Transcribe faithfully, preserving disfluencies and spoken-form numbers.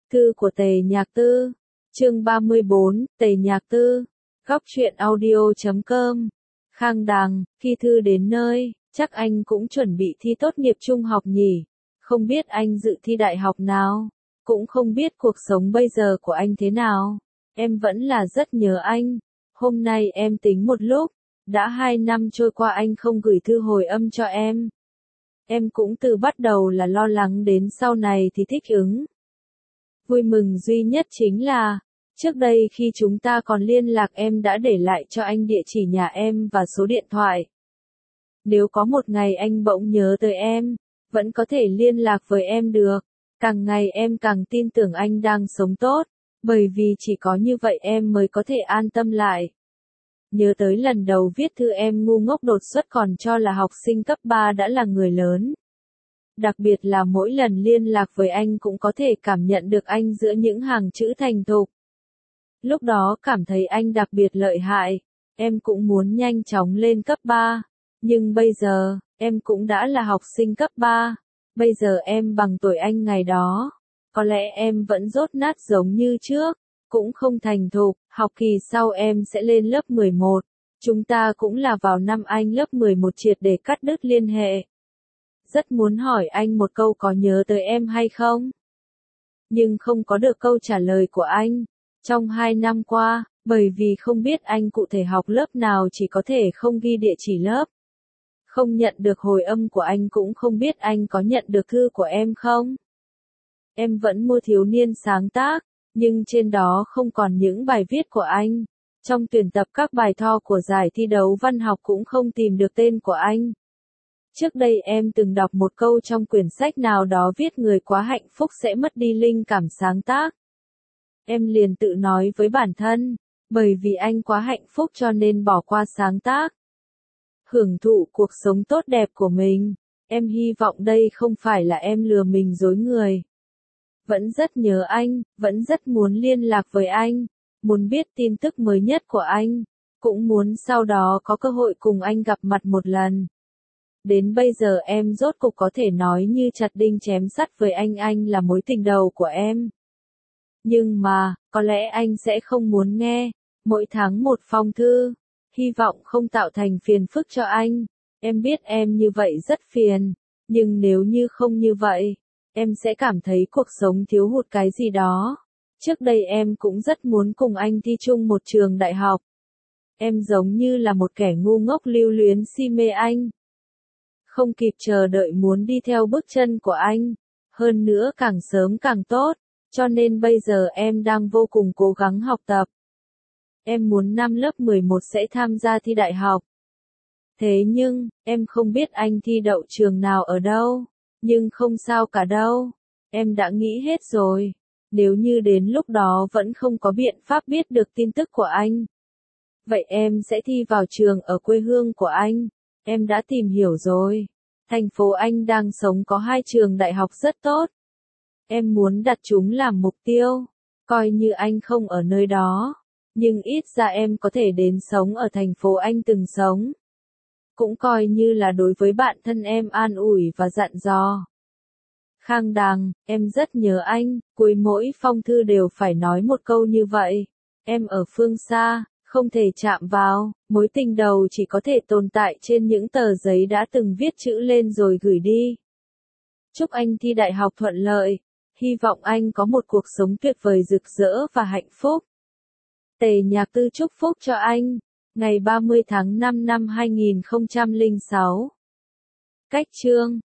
Thư của Tề Nhạc Tư, chương ba mươi bốn, Tề Nhạc Tư, góc truyện audio chấm com. Khang Đằng, khi Thư đến nơi, chắc anh cũng chuẩn bị thi tốt nghiệp trung học nhỉ, không biết anh dự thi đại học nào, cũng không biết cuộc sống bây giờ của anh thế nào, em vẫn là rất nhớ anh, hôm nay em tính một lúc, đã hai năm trôi qua anh không gửi thư hồi âm cho em. Em cũng từ bắt đầu là lo lắng đến sau này thì thích ứng. Vui mừng duy nhất chính là, trước đây khi chúng ta còn liên lạc em đã để lại cho anh địa chỉ nhà em và số điện thoại. Nếu có một ngày anh bỗng nhớ tới em, vẫn có thể liên lạc với em được. Càng ngày em càng tin tưởng anh đang sống tốt, bởi vì chỉ có như vậy em mới có thể an tâm lại. Nhớ tới lần đầu viết thư em ngu ngốc đột xuất còn cho là học sinh cấp ba đã là người lớn. Đặc biệt là mỗi lần liên lạc với anh cũng có thể cảm nhận được anh giữa những hàng chữ thành thục. Lúc đó cảm thấy anh đặc biệt lợi hại, em cũng muốn nhanh chóng lên cấp ba. Nhưng bây giờ, em cũng đã là học sinh cấp ba. Bây giờ em bằng tuổi anh ngày đó. Có lẽ em vẫn dốt nát giống như trước, cũng không thành thục. Học kỳ sau em sẽ lên lớp mười một. Chúng ta cũng là vào năm anh lớp mười một triệt để cắt đứt liên hệ. Rất muốn hỏi anh một câu có nhớ tới em hay không? Nhưng không có được câu trả lời của anh. Trong hai năm qua, bởi vì không biết anh cụ thể học lớp nào chỉ có thể không ghi địa chỉ lớp. Không nhận được hồi âm của anh cũng không biết anh có nhận được thư của em không. Em vẫn mua thiếu niên sáng tác, nhưng trên đó không còn những bài viết của anh. Trong tuyển tập các bài tho của giải thi đấu văn học cũng không tìm được tên của anh. Trước đây em từng đọc một câu trong quyển sách nào đó viết người quá hạnh phúc sẽ mất đi linh cảm sáng tác. Em liền tự nói với bản thân, bởi vì anh quá hạnh phúc cho nên bỏ qua sáng tác. Hưởng thụ cuộc sống tốt đẹp của mình, em hy vọng đây không phải là em lừa mình dối người. Vẫn rất nhớ anh, vẫn rất muốn liên lạc với anh, muốn biết tin tức mới nhất của anh, cũng muốn sau đó có cơ hội cùng anh gặp mặt một lần. Đến bây giờ em rốt cục có thể nói như chặt đinh chém sắt với anh anh là mối tình đầu của em. Nhưng mà, có lẽ anh sẽ không muốn nghe, mỗi tháng một phong thư, hy vọng không tạo thành phiền phức cho anh. Em biết em như vậy rất phiền, nhưng nếu như không như vậy, em sẽ cảm thấy cuộc sống thiếu hụt cái gì đó. Trước đây em cũng rất muốn cùng anh thi chung một trường đại học. Em giống như là một kẻ ngu ngốc lưu luyến si mê anh. Không kịp chờ đợi muốn đi theo bước chân của anh, hơn nữa càng sớm càng tốt, cho nên bây giờ em đang vô cùng cố gắng học tập. Em muốn năm lớp mười một sẽ tham gia thi đại học. Thế nhưng, em không biết anh thi đậu trường nào ở đâu, nhưng không sao cả đâu, em đã nghĩ hết rồi, nếu như đến lúc đó vẫn không có biện pháp biết được tin tức của anh. Vậy em sẽ thi vào trường ở quê hương của anh. Em đã tìm hiểu rồi. Thành phố anh đang sống có hai trường đại học rất tốt. Em muốn đặt chúng làm mục tiêu. Coi như anh không ở nơi đó. Nhưng ít ra em có thể đến sống ở thành phố anh từng sống. Cũng coi như là đối với bạn thân em an ủi và dặn dò. Khang Đằng, em rất nhớ anh. Cuối mỗi phong thư đều phải nói một câu như vậy. Em ở phương xa. Không thể chạm vào, mối tình đầu chỉ có thể tồn tại trên những tờ giấy đã từng viết chữ lên rồi gửi đi. Chúc anh thi đại học thuận lợi, hy vọng anh có một cuộc sống tuyệt vời rực rỡ và hạnh phúc. Tề Nhạc Tư chúc phúc cho anh, ngày ba mươi tháng năm năm hai nghìn không trăm lẻ sáu. Cách chương